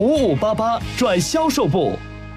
5588转销售部。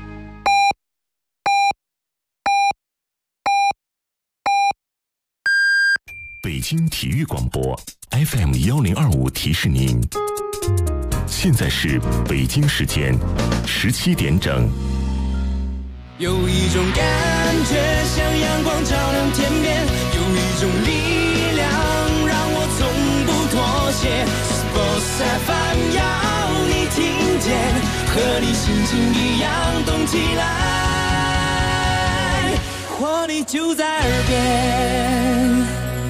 北京体育广播 FM1025提示您，现在是北京时间17点整。 有一种感觉像阳光照亮天边，有一种力量让我从不妥协。Sports FM 要你听见，和你心情一样动起来，活力就在耳边。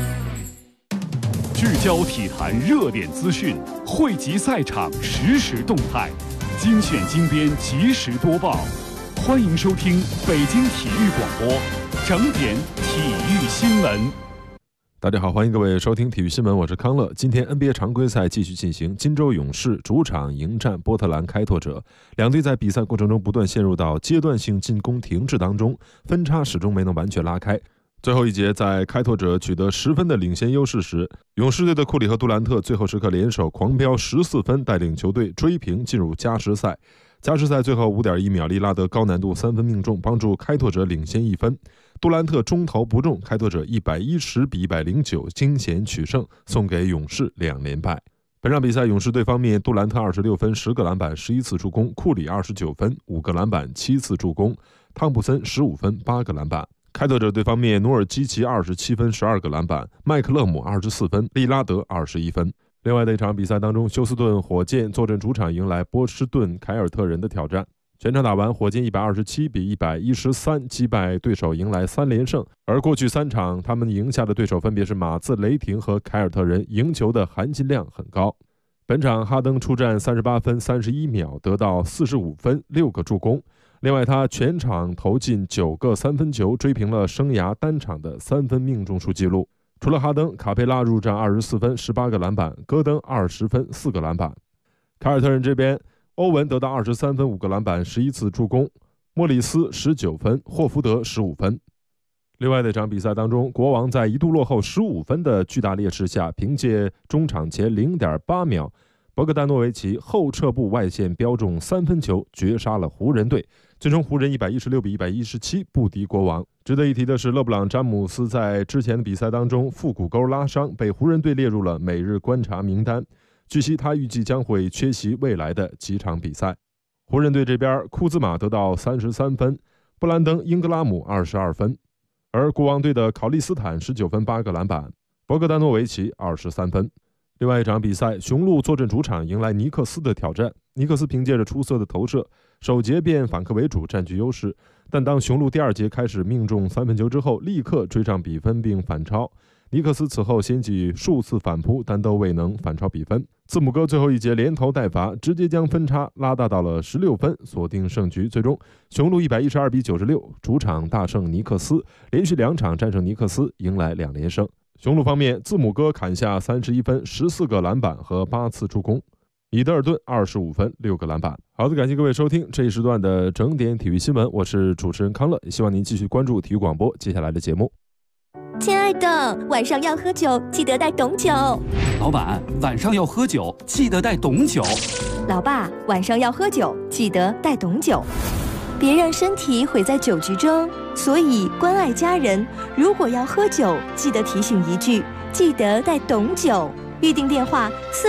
聚焦体坛热点资讯，汇集赛场实时动态，精选精编及时播报。欢迎收听北京体育广播整点体育新闻。 大家好，欢迎各位收听体育新闻，我是康乐。今天 NBA 常规赛继续进行，金州勇士主场迎战波特兰开拓者，两队在比赛过程中不断陷入到阶段性进攻停滞当中，分差始终没能完全拉开。最后一节，在开拓者取得10分的领先优势时，勇士队的库里和杜兰特最后时刻联手狂飙14分，带领球队追平进入加时赛。加时赛最后 5.1 秒，利拉德高难度3分命中，帮助开拓者领先1分。杜兰特中投不中，开拓者110比109惊险取胜，送给勇士2连败。本场比赛勇士队方面，杜兰特26分10个篮板11次助攻，库里29分5个篮板7次助攻，汤普森15分8个篮板。开拓者队方面，努尔基奇27分12个篮板，麦克勒姆24分，利拉德21分。另外的一场比赛当中，休斯顿火箭坐镇主场迎来波士顿凯尔特人的挑战。全场打完，火箭127比113击败对手，迎来3连胜。而过去3场他们赢下的对手分别是马刺、雷霆和凯尔特人，赢球的含金量很高。本场哈登出战38分31秒，得到45分6个助攻。另外他全场投进9个3分球，追平了生涯单场的3分命中数纪录。除了哈登，卡佩拉入战24分18个篮板，戈登20分4个篮板。凯尔特人这边，欧文得到23分5个篮板11次助攻，莫里斯19分，霍福德15分。另外的一场比赛当中，国王在一度落后15分的巨大劣势下，凭借中场前 0.8 秒博格丹诺维奇后撤步外线标中3分球，绝杀了湖人队，最终湖人116比117不敌国王。值得一提的是，勒布朗詹姆斯在之前的比赛当中腹股沟拉伤，被湖人队列入了每日观察名单。据悉他预计将会缺席未来的几场比赛。湖人队这边，库兹马得到33分，布兰登·英格拉姆22分，而国王队的考利斯坦19分8个篮板，博格丹诺维奇23分。另外一场比赛，雄鹿坐镇主场迎来尼克斯的挑战。尼克斯凭借着出色的投射，首节便反客为主，占据优势。但当雄鹿第2节开始命中3分球之后，立刻追上比分并反超。尼克斯此后掀起数次反扑，但都未能反超比分。字母哥最后一节连投带罚，直接将分差拉大到了16分，锁定胜局。最终，雄鹿112比96主场大胜尼克斯，连续2场战胜尼克斯，迎来2连胜。雄鹿方面，字母哥砍下31分14个篮板和8次助攻，米德尔顿25分6个篮板。好的，感谢各位收听这一时段的整点体育新闻，我是主持人康乐，希望您继续关注体育广播接下来的节目。 亲爱的，晚上要喝酒，记得带懂酒。 老板，晚上要喝酒，记得带懂酒。 老爸，晚上要喝酒，记得带懂酒。别让身体毁在酒局中，所以关爱家人，如果要喝酒，记得提醒一句，记得带懂酒。预订电话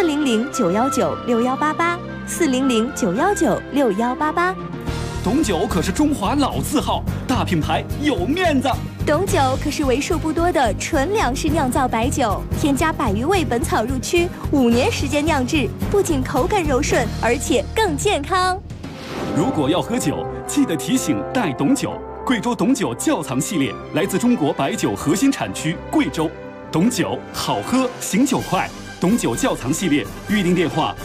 400-919-6188，400-919-6188。 懂酒可是中华老字号，大品牌有面子。 懂酒可是为数不多的纯粮食酿造白酒，添加100余味本草入曲，5年时间酿制，不仅口感柔顺，而且更健康。 如果要喝酒，记得提醒带懂酒。贵州懂酒窖藏系列来自中国白酒核心产区贵州，懂酒好喝，醒酒快。懂酒窖藏系列预订电话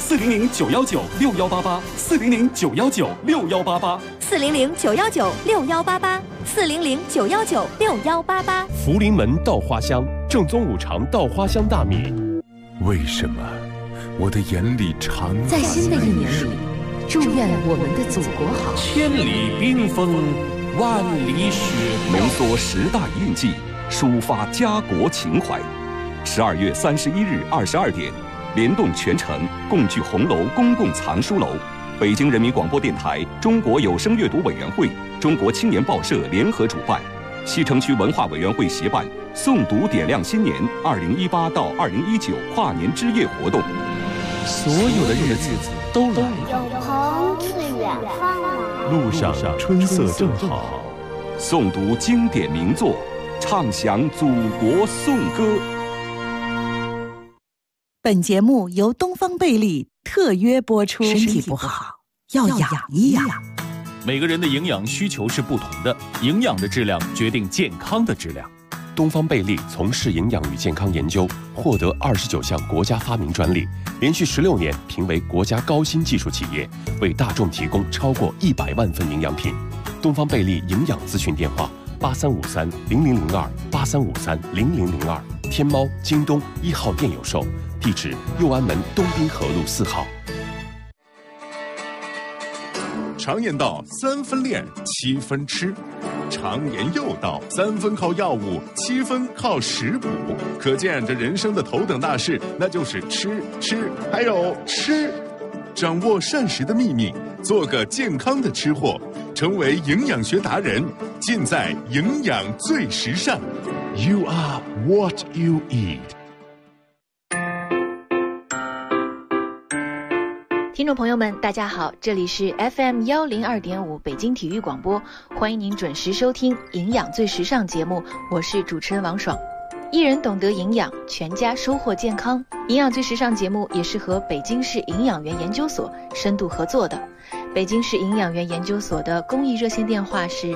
400-919-6188，400-919-6188，400-919-6188。 福临门稻花香，正宗五常稻花香大米。为什么我的眼里常在新的一年里，祝愿我们的祖国好。 千里冰封，万里雪浓缩10大印记，抒发家国情怀。12月31日22点，联动全城共聚红楼公共藏书楼， 北京人民广播电台、中国有声阅读委员会、中国青年报社联合主办，西城区文化委员会协办诵读点亮新年2018到2019跨年之夜活动。 所有的日子都来了， 有朋自远方来， 路上春色正好。 诵读经典名作，唱响祖国颂歌。 本节目由东方贝利特约播出。身体不好要养一养。 每个人的营养需求是不同的，营养的质量决定健康的质量。 东方贝利从事营养与健康研究，获得29项国家发明专利，连续16年评为国家高新技术企业，为大众提供超过100万份营养品。东方贝利营养咨询电话83530002，83530002，天猫、京东1号店有售，地址右安门东滨河路4号。 常言道3分练7分吃，常言又道3分靠药物7分靠食补，可见这人生的头等大事那就是吃还有吃。掌握膳食的秘密，做个健康的吃货，成为营养学达人，尽在营养最时尚。 You are what you eat。 听众朋友们，大家好，这里是 FM 102.5北京体育广播，欢迎您准时收听营养最时尚节目，我是主持人王爽。一人懂得营养，全家收获健康。营养最时尚节目也是和北京市营养员研究所深度合作的。北京市营养员研究所的公益热线电话是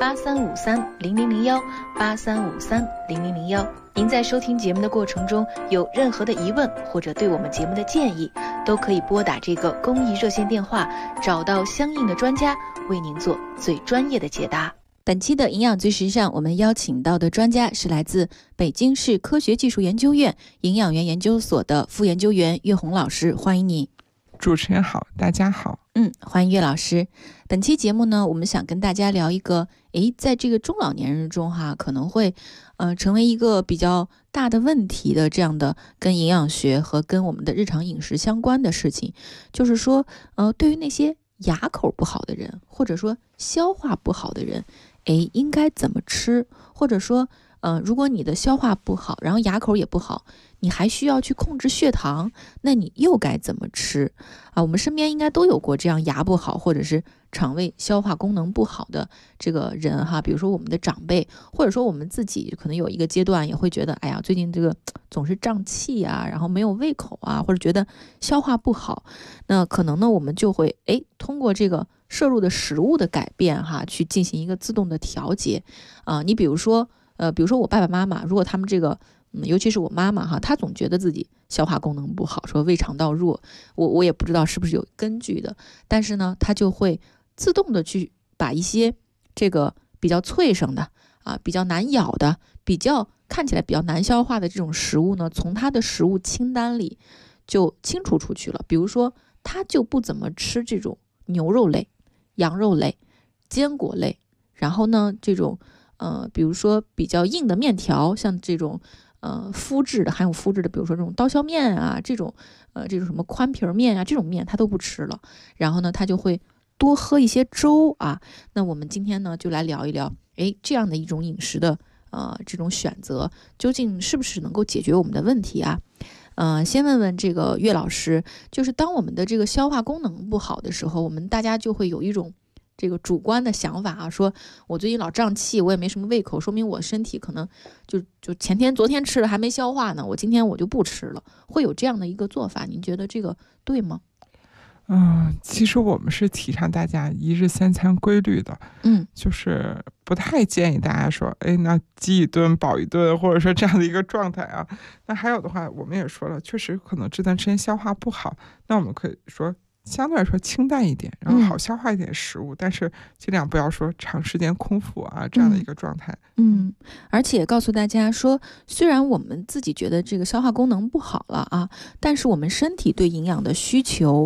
83530001，83530001。您在收听节目的过程中有任何的疑问或者对我们节目的建议，都可以拨打这个公益热线电话，找到相应的专家为您做最专业的解答。本期的营养最时尚，我们邀请到的专家是来自北京市科学技术研究院营养员研究所的副研究员岳红老师，欢迎你。 主持人好，大家好。 欢迎岳老师。本期节目呢，我们想跟大家聊一个，在这个中老年人中可能会成为一个比较大的问题的这样的跟营养学和跟我们的日常饮食相关的事情，就是说对于那些牙口不好的人，或者说消化不好的人，应该怎么吃？或者说如果你的消化不好，然后牙口也不好，你还需要去控制血糖，那你又该怎么吃我们身边应该都有过这样牙不好或者是肠胃消化功能不好的这个人比如说我们的长辈，或者说我们自己可能有一个阶段也会觉得，哎呀，最近这个总是胀气然后没有胃口或者觉得消化不好，那可能呢我们就会通过这个摄入的食物的改变去进行一个自动的调节你比如说我爸爸妈妈，如果他们这个尤其是我妈妈她总觉得自己消化功能不好，说胃肠道弱，我也不知道是不是有根据的，但是呢她就会自动的去把一些这个比较脆生的比较难咬的，比较看起来比较难消化的这种食物呢，从她的食物清单里就清除出去了。比如说她就不怎么吃这种牛肉类、羊肉类、坚果类，然后呢这种比如说比较硬的面条，像这种麸质的，含有麸质的，比如说这种刀削面这种什么宽皮面这种面他都不吃了。然后呢他就会多喝一些粥那我们今天呢就来聊一聊这样的一种饮食的这种选择究竟是不是能够解决我们的问题先问问这个岳老师，就是当我们的这个消化功能不好的时候，我们大家就会有一种这个主观的想法说我最近老胀气，我也没什么胃口，说明我身体可能就昨天吃了还没消化呢，我今天我就不吃了，会有这样的一个做法，您觉得这个对吗？ 其实我们是提倡大家1日3餐规律的，就是不太建议大家说那饥一顿饱一顿，或者说这样的一个状态那还有的话，我们也说了，确实可能这段时间消化不好，那我们可以说相对来说清淡一点，然后好消化一点食物，但是尽量不要说长时间空腹这样的一个状态。 而且告诉大家说，虽然我们自己觉得这个消化功能不好了但是我们身体对营养的需求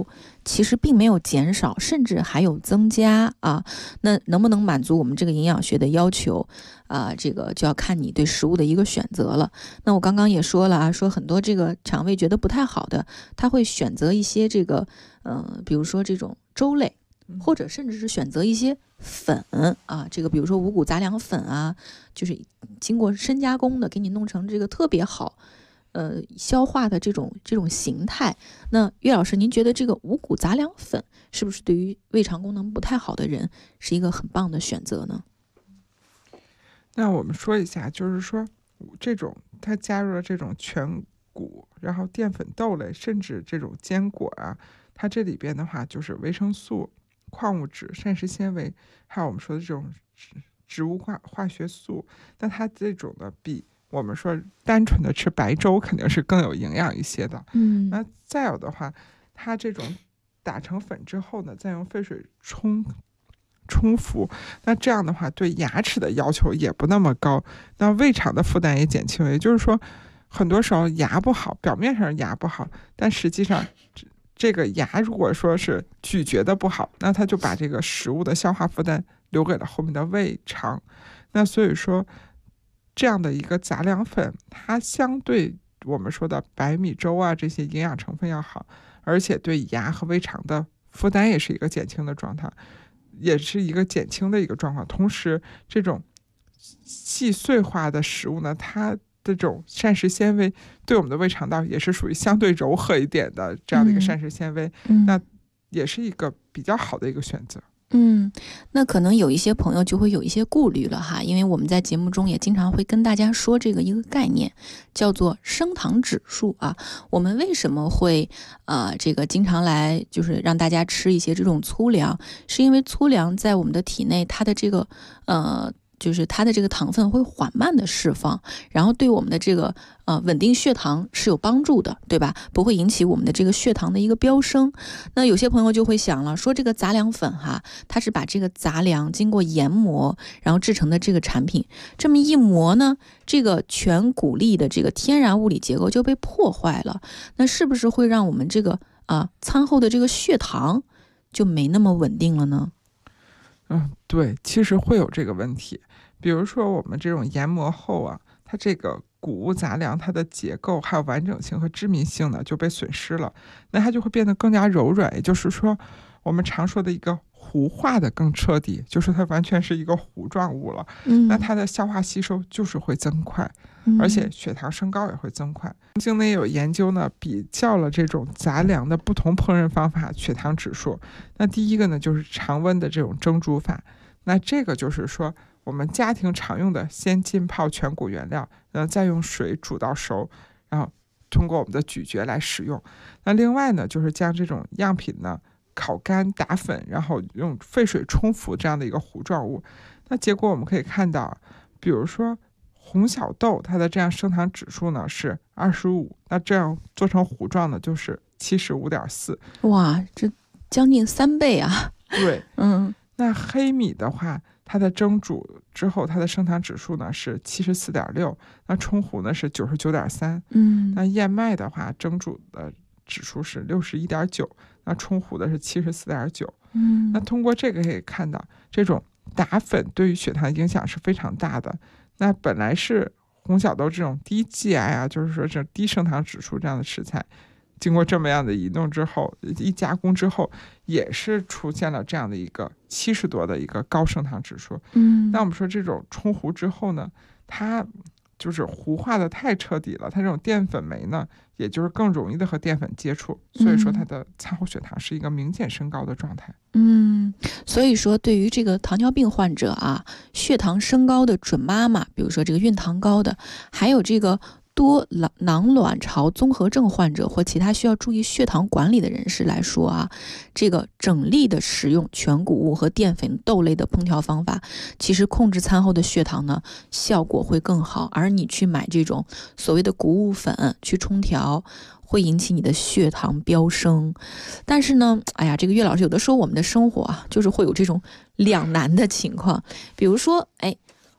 其实并没有减少，甚至还有增加啊。那能不能满足我们这个营养学的要求啊？这个就要看你对食物的一个选择了。那我刚刚也说了啊，说很多这个肠胃觉得不太好的，他会选择一些这个比如说这种粥类，或者甚至是选择一些粉啊，这个比如说五谷杂粮粉啊，就是经过深加工的，给你弄成这个特别好消化的这种形态。那岳老师，您觉得这个五谷杂粮粉是不是对于胃肠功能不太好的人是一个很棒的选择呢？ 那我们说一下，就是说这种它加入了这种全谷，然后淀粉豆类，甚至这种坚果啊，它这里边的话就是维生素、矿物质、膳食纤维，还有我们说的这种植物化学素。那它这种的比我们说单纯的吃白粥肯定是更有营养一些的。那再有的话，它这种打成粉之后呢，再用沸水冲服，那这样的话对牙齿的要求也不那么高，那胃肠的负担也减轻。也就是说，很多时候牙不好，表面上牙不好，但实际上这个牙如果说是咀嚼的不好，那它就把这个食物的消化负担留给了后面的胃肠。那所以说这样的一个杂粮粉，它相对我们说的白米粥啊这些营养成分要好，而且对牙和胃肠的负担也是一个减轻的状态，也是一个减轻的一个状况。同时这种细碎化的食物呢，它这种膳食纤维对我们的胃肠道也是属于相对柔和一点的这样的一个膳食纤维，那也是一个比较好的一个选择。 那可能有一些朋友就会有一些顾虑了哈，因为我们在节目中也经常会跟大家说这个一个概念，叫做升糖指数啊。我们为什么会这个经常来就是让大家吃一些这种粗粮，是因为粗粮在我们的体内它的这个就是它的这个糖分会缓慢的释放，然后对我们的这个稳定血糖是有帮助的，对吧？不会引起我们的这个血糖的一个飙升。那有些朋友就会想了，说这个杂粮粉哈，它是把这个杂粮经过研磨然后制成的这个产品，这么一磨呢，这个全谷粒的这个天然物理结构就被破坏了，那是不是会让我们这个餐后的这个血糖就没那么稳定了呢？ 对，其实会有这个问题。比如说我们这种研磨后啊，它这个谷物杂粮它的结构还有完整性和致密性呢就被损失了，那它就会变得更加柔软，也就是说我们常说的一个糊化的更彻底，就是它完全是一个糊状物了。那它的消化吸收就是会增快，而且血糖升高也会增快。境内有研究呢，比较了这种杂粮的不同烹饪方法血糖指数。那第一个呢就是常温的这种蒸煮法，那这个就是说我们家庭常用的，先浸泡全谷原料，再用水煮到熟，然后通过我们的咀嚼来使用。那另外呢就是将这种样品呢烤干打粉，然后用沸水冲服这样的一个糊状物。那结果我们可以看到，比如说红小豆它的这样升糖指数呢是25，那这样做成糊状呢就是75.4。 哇，这将近3倍啊！ 对，那黑米的话，它的蒸煮之后它的升糖指数呢是74.6，那冲糊呢是99.3。那燕麦的话，蒸煮的指数是61.9，那冲糊的是74.9。那通过这个可以看到，这种打粉对于血糖影响是非常大的。那本来是红小豆这种低 GI 啊，就是说这低升糖指数这样的食材，经过这么样的移动之后，一加工之后，也是出现了这样的一个70多的一个高升糖指数。那我们说这种冲糊之后呢，它就是糊化的太彻底了，它这种淀粉酶呢，也就是更容易的和淀粉接触，所以说它的餐后血糖是一个明显升高的状态。 所以说对于这个糖尿病患者啊，血糖升高的准妈妈，比如说这个孕糖高的，还有这个多囊卵巢综合症患者或其他需要注意血糖管理的人士来说啊，这个整粒的食用全谷物和淀粉豆类的烹调方法，其实控制餐后的血糖呢效果会更好，而你去买这种所谓的谷物粉去冲调，会引起你的血糖飙升。但是呢，哎呀，这个岳老师，有的时候我们的生活啊，就是会有这种两难的情况。比如说，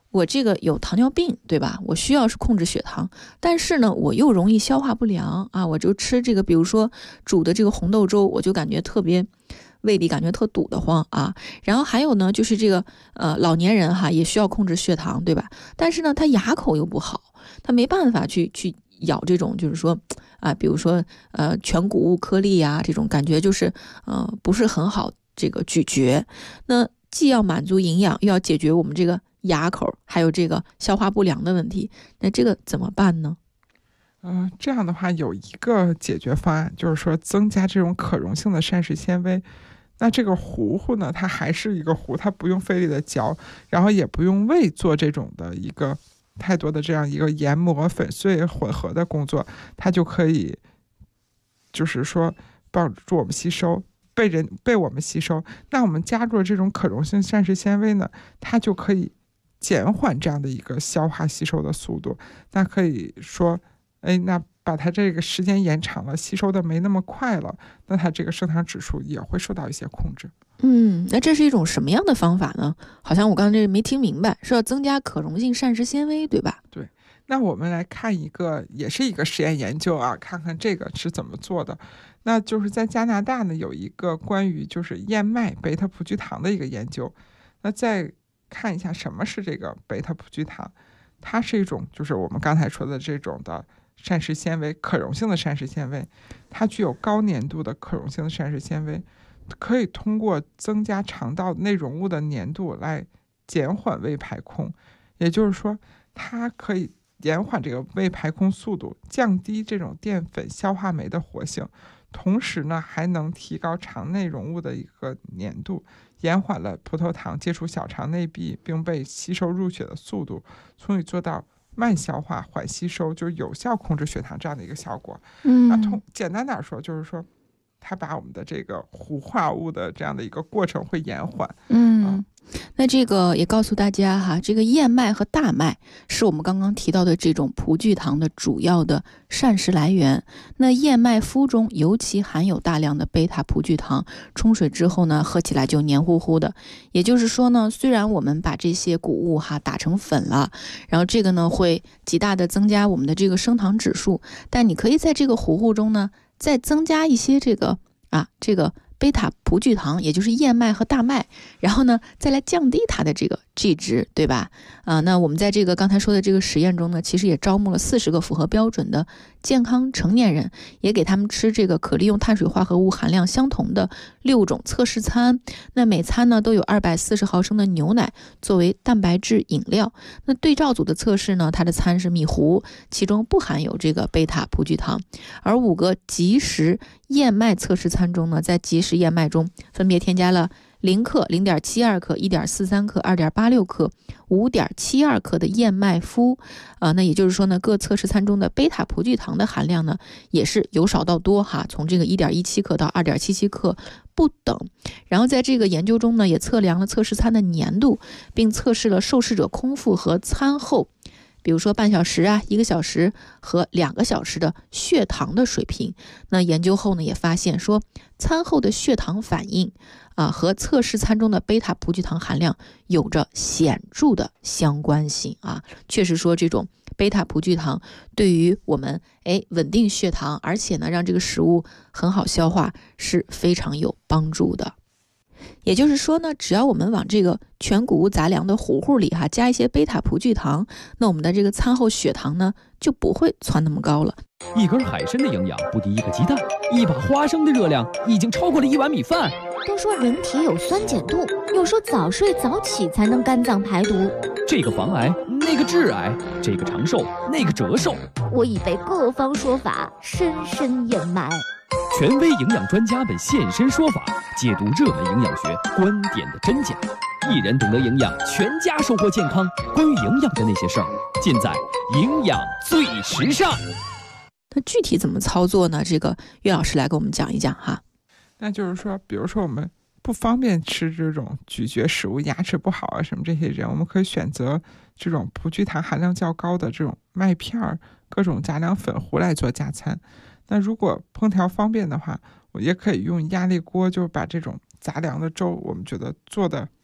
我这个有糖尿病，对吧？我需要是控制血糖，但是呢，我又容易消化不良啊，我就吃这个，比如说煮的这个红豆粥，我就感觉特别胃里感觉特堵得慌啊。然后还有呢，就是这个老年人哈也需要控制血糖，对吧？但是呢，他牙口又不好，他没办法去咬这种，就是说啊，比如说全谷物颗粒啊，这种感觉就是不是很好这个咀嚼。那既要满足营养，又要解决我们这个牙口还有这个消化不良的问题，那这个怎么办呢？ 这样的话有一个解决方案，就是说增加这种可溶性的膳食纤维。那这个糊糊呢，它还是一个糊，它不用费力的嚼，然后也不用胃做这种的一个太多的这样一个研磨粉碎混合的工作，它就可以就是说帮助我们吸收，被我们吸收。那我们加入了这种可溶性膳食纤维呢，它就可以减缓这样的一个消化吸收的速度。那可以说那把它这个时间延长了，吸收的没那么快了，那它这个升糖指数也会受到一些控制。 那这是一种什么样的方法呢？好像我刚才这没听明白，是要增加可溶性膳食纤维，对吧？ 对。那我们来看一个，也是一个实验研究啊，看看这个是怎么做的。那就是在加拿大呢，有一个关于就是燕麦贝塔葡聚糖的一个研究。那再看一下什么是这个贝塔葡聚糖，它是一种就是我们刚才说的这种的膳食纤维，可溶性的膳食纤维，它具有高粘度的可溶性的膳食纤维，可以通过增加肠道内容物的粘度来减缓胃排空。也就是说，它可以延缓这个胃排空速度，降低这种淀粉消化酶的活性，同时呢还能提高肠内容物的一个粘度，延缓了葡萄糖接触小肠内壁并被吸收入血的速度，从而做到慢消化缓吸收，就是有效控制血糖这样的一个效果。那简单点说，就是说它把我们的这个糊化物的这样的一个过程会延缓。 那这个也告诉大家哈，这个燕麦和大麦是我们刚刚提到的这种葡聚糖的主要的膳食来源。那燕麦麸中尤其含有大量的贝塔葡聚糖，冲水之后呢，喝起来就黏糊糊的。也就是说呢，虽然我们把这些谷物打成粉了，然后这个呢会极大的增加我们的这个升糖指数，但你可以在这个糊糊中呢再增加一些这个贝塔葡聚糖，也就是燕麦和大麦，然后呢再来降低它的这个 G 值，对吧？那我们在这个刚才说的这个实验中呢，其实也招募了40个符合标准的健康成年人，也给他们吃这个可利用碳水化合物含量相同的6种测试餐。那每餐呢都有240毫升的牛奶作为蛋白质饮料。那对照组的测试呢，它的餐是米糊，其中不含有这个贝塔葡聚糖。而5个即食燕麦测试餐中呢，在即食燕麦中分别添加了0克、0.72克、1.43克、2.86克、5.72克的燕麦麸。那也就是说呢，各测试餐中的贝塔葡聚糖的含量呢，也是由少到多哈，从这个1.17克到2.77克不等。然后在这个研究中呢，也测量了测试餐的粘度，并测试了受试者空腹和餐后，比如说半小时1个小时和2个小时的血糖的水平。那研究后呢，也发现说，餐后的血糖反应和测试餐中的贝塔葡聚糖含量有着显著的相关性啊。确实说，这种贝塔葡聚糖对于我们稳定血糖，而且呢让这个食物很好消化是非常有帮助的。也就是说呢，只要我们往这个全谷物杂粮的糊糊里加一些贝塔葡聚糖，那我们的这个餐后血糖呢就不会窜那么高了。 一根海参的营养不敌一个鸡蛋，一把花生的热量已经超过了1碗米饭。 都说人体有酸碱度，又说早睡早起才能肝脏排毒， 这个防癌，那个致癌，这个长寿，那个折寿。 我已被各方说法深深掩埋。 权威营养专家们现身说法，解读热门营养学观点的真假。一人懂得营养，全家收获健康。关于营养的那些事儿，尽在营养最时尚。 那具体怎么操作呢？这个岳老师来给我们讲一讲哈。 那就是说，比如说我们不方便吃这种咀嚼食物，牙齿不好什么这些人，我们可以选择这种葡聚糖含量较高的这种麦片、各种杂粮粉糊来做加餐。那如果烹调方便的话，我也可以用压力锅，就把这种杂粮的粥，我们觉得做的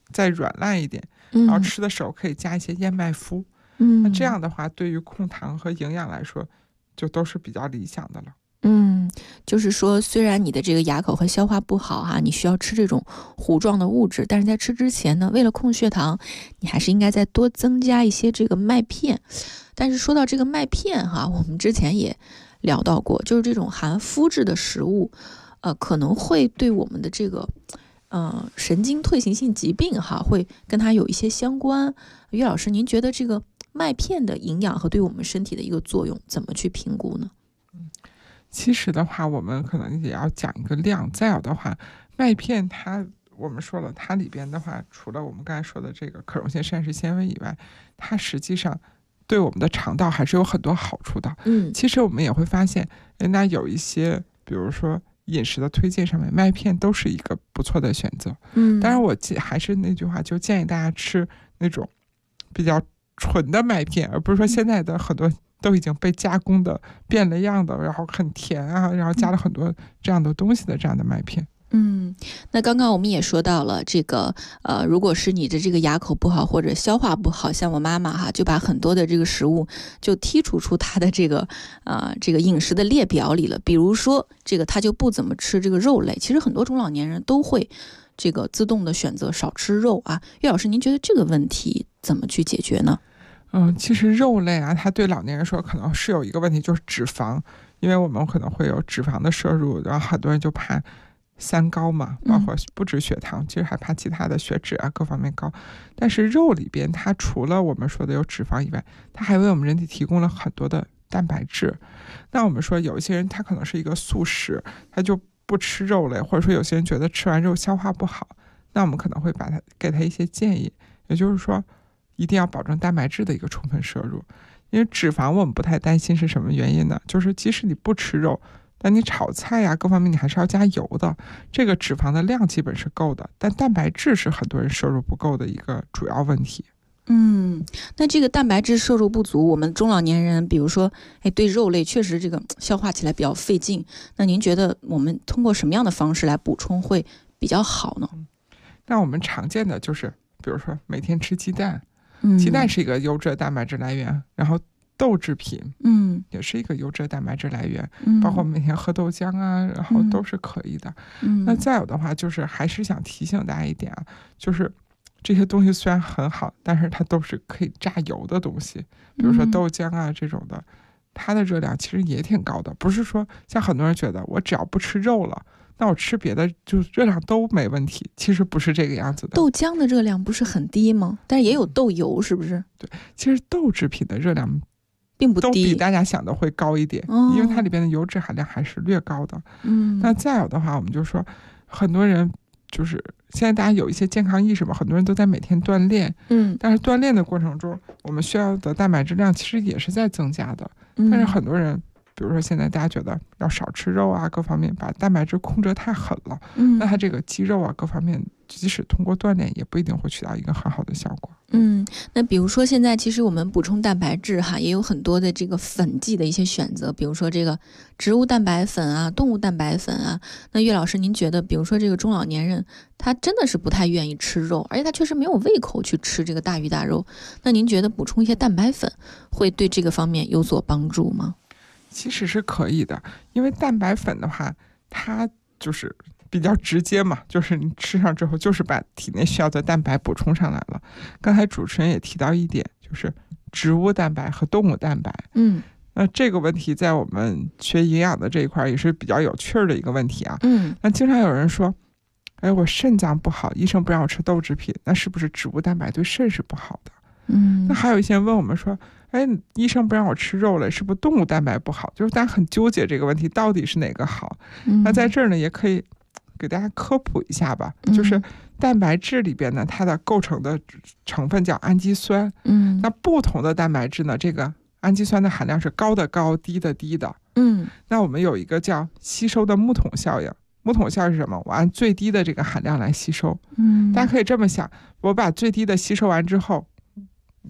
再软烂一点，然后吃的时候可以加一些燕麦麸。那这样的话，对于控糖和营养来说，就都是比较理想的了。 就是说，虽然你的这个牙口和消化不好哈，你需要吃这种糊状的物质，但是在吃之前呢，为了控血糖，你还是应该再多增加一些这个麦片。但是说到这个麦片哈，我们之前也聊到过，就是这种含麸质的食物，可能会对我们的这个神经退行性疾病哈，会跟它有一些相关。岳老师，您觉得这个麦片的营养和对我们身体的一个作用，怎么去评估呢？ 其实的话，我们可能也要讲一个量。再有的话，麦片我们说了，它里边的话，除了我们刚才说的这个可溶性膳食纤维以外，它实际上对我们的肠道还是有很多好处的。其实我们也会发现，那有一些，比如说饮食的推荐上面，麦片都是一个不错的选择。当然我还是那句话，就建议大家吃那种比较纯的麦片，而不是说现在的很多都已经被加工的变了样的，然后很甜啊，然后加了很多这样的东西的这样的麦片。 那刚刚我们也说到了这个如果是你的这个牙口不好或者消化不好，像我妈妈哈，就把很多的这个食物就剔除出她的这个饮食的列表里了。比如说这个她就不怎么吃这个肉类。其实很多中老年人都会这个自动的选择少吃肉啊。岳老师，您觉得这个问题怎么去解决呢？ 其实肉类啊，它对老年人说可能是有一个问题，就是脂肪，因为我们可能会有脂肪的摄入，然后很多人就怕三高嘛，包括不止血糖，其实还怕其他的血脂啊各方面高。但是肉里边它除了我们说的有脂肪以外，它还为我们人体提供了很多的蛋白质。那我们说有一些人他可能是一个素食，他就不吃肉类，或者说有些人觉得吃完肉消化不好，那我们可能会给他一些建议，也就是说一定要保证蛋白质的一个充分摄入。因为脂肪我们不太担心是什么原因呢？就是即使你不吃肉，但你炒菜呀各方面你还是要加油的，这个脂肪的量基本是够的，但蛋白质是很多人摄入不够的一个主要问题。 那这个蛋白质摄入不足，我们中老年人比如说对肉类确实这个消化起来比较费劲，那您觉得我们通过什么样的方式来补充会比较好呢？ 那我们常见的就是比如说每天吃鸡蛋，鸡蛋是一个优质的蛋白质来源，然后豆制品也是一个优质的蛋白质来源，包括每天喝豆浆啊，然后都是可以的。那再有的话就是还是想提醒大家一点啊，就是这些东西虽然很好，但是它都是可以榨油的东西，比如说豆浆啊这种的，它的热量其实也挺高的。不是说像很多人觉得我只要不吃肉了，那我吃别的就热量都没问题，其实不是这个样子的。 豆浆的热量不是很低吗？但是也有豆油，是不是？ 对，其实豆制品的热量并不低， 都比大家想的会高一点，因为它里边的油脂含量还是略高的。那再有的话，我们就说很多人就是现在大家有一些健康意识嘛，很多人都在每天锻炼，但是锻炼的过程中，我们需要的蛋白质量其实也是在增加的。但是很多人比如说现在大家觉得要少吃肉啊，各方面把蛋白质控制太狠了，那它这个肌肉啊各方面即使通过锻炼也不一定会起到一个很好的效果。 那比如说现在其实我们补充蛋白质哈，也有很多的这个粉剂的一些选择，比如说这个植物蛋白粉啊，动物蛋白粉啊。那岳老师您觉得比如说这个中老年人他真的是不太愿意吃肉，而且他确实没有胃口去吃这个大鱼大肉，那您觉得补充一些蛋白粉会对这个方面有所帮助吗？ 其实是可以的，因为蛋白粉的话它就是比较直接嘛，就是你吃上之后就是把体内需要的蛋白补充上来了。刚才主持人也提到一点，就是植物蛋白和动物蛋白。那这个问题在我们学营养的这一块也是比较有趣的一个问题啊。那经常有人说我肾脏不好，医生不让我吃豆制品，那是不是植物蛋白对肾是不好的？那还有一些人问我们说医生不让我吃肉类，是不是动物蛋白不好？就是大家很纠结这个问题到底是哪个好。那在这儿呢也可以给大家科普一下吧，就是蛋白质里边呢它的构成的成分叫氨基酸。那不同的蛋白质呢，这个氨基酸的含量是高的高，低的低的。那我们有一个叫吸收的木桶效应。木桶效应是什么？我按最低的这个含量来吸收。大家可以这么想，我把最低的吸收完之后，我比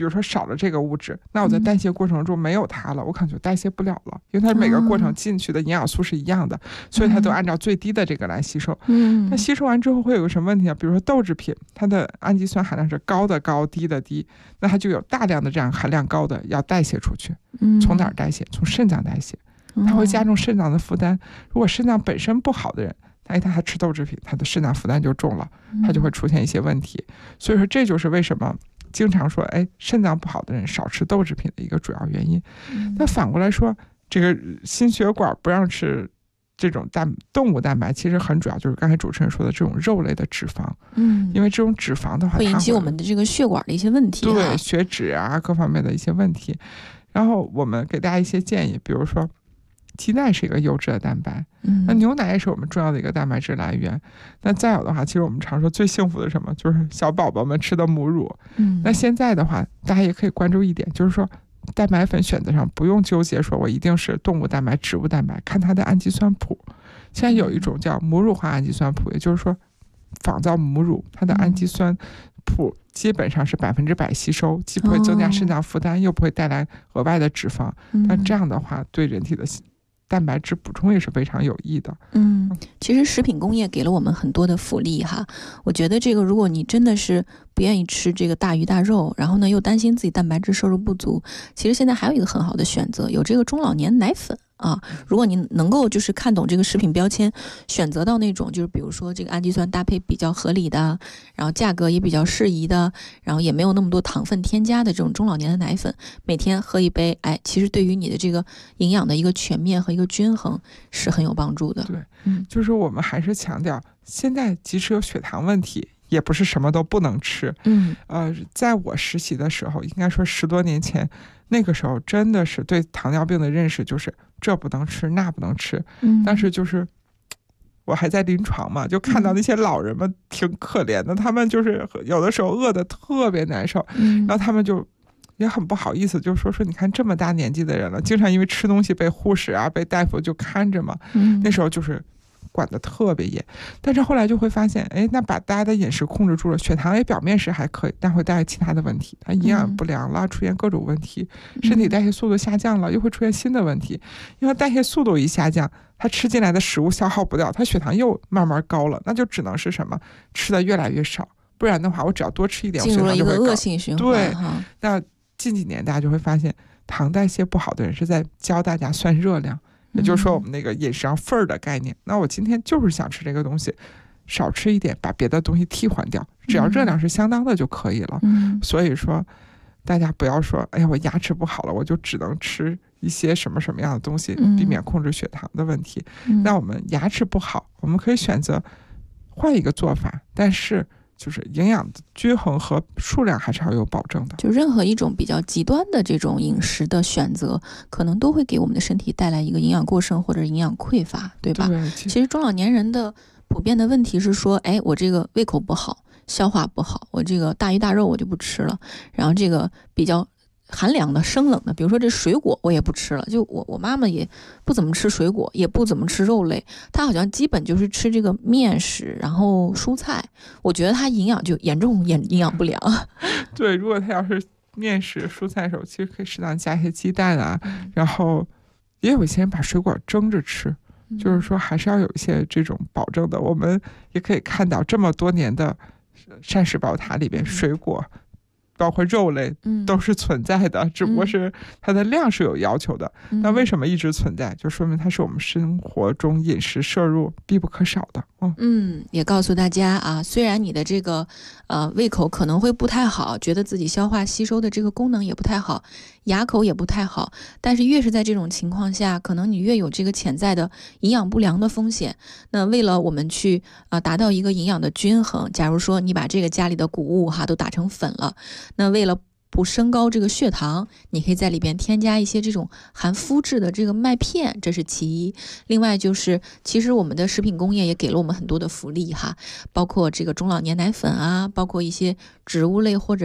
比如说少了这个物质，那我在代谢过程中没有它了，我可能就代谢不了了，因为它每个过程进去的营养素是一样的，所以它都按照最低的这个来吸收。那吸收完之后会有个什么问题啊？比如说豆制品，它的氨基酸含量是高的高，低的低，那它就有大量的这样含量高的要代谢出去。从哪儿代谢？从肾脏代谢，它会加重肾脏的负担。如果肾脏本身不好的人，他还吃豆制品，他的肾脏负担就重了，他就会出现一些问题。所以说这就是为什么经常说肾脏不好的人少吃豆制品的一个主要原因。那反过来说，这个心血管不让吃这种动物蛋白，其实很主要就是刚才主持人说的这种肉类的脂肪。因为这种脂肪的话会引起我们的这个血管的一些问题， 对，血脂啊各方面的一些问题。然后我们给大家一些建议，比如说鸡蛋是一个优质的蛋白，那牛奶也是我们重要的一个蛋白质来源。那再有的话，其实我们常说最幸福的是什么？就是小宝宝们吃的母乳。那现在的话，大家也可以关注一点，就是说蛋白粉选择上不用纠结说我一定是动物蛋白、植物蛋白，看它的氨基酸谱。现在有一种叫母乳化氨基酸谱，也就是说仿造母乳，它的氨基酸谱基本上是100%吸收，既不会增加肾脏负担，又不会带来额外的脂肪。那这样的话，对人体的蛋白质补充也是非常有益的。 其实食品工业给了我们很多的福利哈。我觉得这个如果你真的是不愿意吃这个大鱼大肉，然后呢又担心自己蛋白质摄入不足，其实现在还有一个很好的选择，有这个中老年奶粉啊。如果你能够就是看懂这个食品标签，选择到那种就是比如说这个氨基酸搭配比较合理的，然后价格也比较适宜的，然后也没有那么多糖分添加的这种中老年的奶粉，每天喝一杯，其实对于你的这个营养的一个全面和一个均衡是很有帮助的。 对，就是我们还是强调，现在即使有血糖问题，也不是什么都不能吃。在我实习的时候，应该说10多年前，那个时候真的是对糖尿病的认识就是这不能吃那不能吃。但是就是我还在临床嘛，就看到那些老人们挺可怜的，他们就是有的时候饿得特别难受，然后他们就也很不好意思，就说你看这么大年纪的人了，经常因为吃东西被护士啊被大夫就看着嘛。那时候就是管得特别严。但是后来就会发现，那把大家的饮食控制住了，血糖也表面是还可以，但会带来其他的问题，它营养不良了，出现各种问题，身体代谢速度下降了，又会出现新的问题。因为代谢速度一下降，它吃进来的食物消耗不掉，它血糖又慢慢高了，那就只能是什么，吃的越来越少，不然的话我只要多吃一点， 进入了一个恶性循环。 对，那近几年大家就会发现，糖代谢不好的人是在教大家算热量，也就是说我们那个饮食上份儿的概念。那我今天就是想吃这个东西，少吃一点，把别的东西替换掉，只要热量是相当的就可以了。所以说大家不要说我牙齿不好了，我就只能吃一些什么什么样的东西，避免控制血糖的问题。那我们牙齿不好，我们可以选择换一个做法，但是就是营养的均衡和数量还是要有保证的。 就任何一种比较极端的这种饮食的选择，可能都会给我们的身体带来一个营养过剩或者营养匮乏，对吧？ 对， 其实中老年人的普遍的问题是说，我这个胃口不好，消化不好，我这个大鱼大肉我就不吃了，然后这个比较寒凉的生冷的，比如说这水果我也不吃了，就我妈妈也不怎么吃水果，也不怎么吃肉类，她好像基本就是吃这个面食，然后蔬菜，我觉得她营养就严重营养不良。 对，如果她要是面食蔬菜的时候，其实可以适当加一些鸡蛋啊，然后也有一些人把水果蒸着吃，就是说还是要有一些这种保证的。我们也可以看到这么多年的膳食宝塔里边，水果包括肉类都是存在的，只不过是它的量是有要求的。那为什么一直存在？就说明它是我们生活中饮食摄入必不可少的。 也告诉大家啊，虽然你的这个胃口可能会不太好，觉得自己消化吸收的这个功能也不太好，牙口也不太好，但是越是在这种情况下，可能你越有这个潜在的营养不良的风险。那为了我们去达到一个营养的均衡，假如说你把这个家里的谷物都打成粉了，那为了不升高这个血糖，你可以在里边添加一些这种含麸质的这个麦片，这是其一。另外就是其实我们的食品工业也给了我们很多的福利包括这个中老年奶粉啊，包括一些植物类或者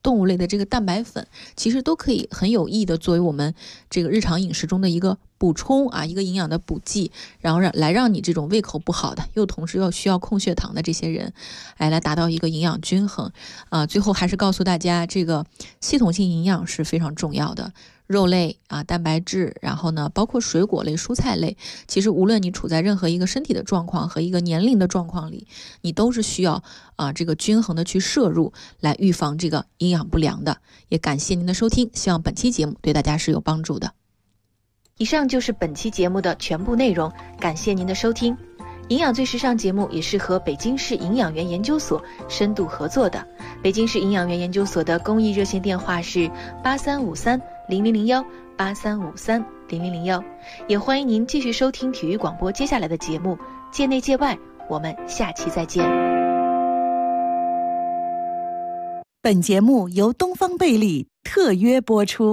动物类的这个蛋白粉，其实都可以很有益的作为我们这个日常饮食中的一个补充啊，一个营养的补剂，然后让你这种胃口不好的，又同时又需要控血糖的这些人，来达到一个营养均衡啊。最后还是告诉大家，这个系统性营养是非常重要的。肉类啊，蛋白质，然后呢，包括水果类、蔬菜类，其实无论你处在任何一个身体的状况和一个年龄的状况里，你都是需要这个均衡的去摄入，来预防这个营养不良的。也感谢您的收听，希望本期节目对大家是有帮助的。以上就是本期节目的全部内容，感谢您的收听。营养最时尚节目也是和北京市营养员研究所深度合作的。北京市营养员研究所的公益热线电话是83530001，83530001。也欢迎您继续收听体育广播接下来的节目，界内界外，我们下期再见。 本节目由东方贝利特约播出。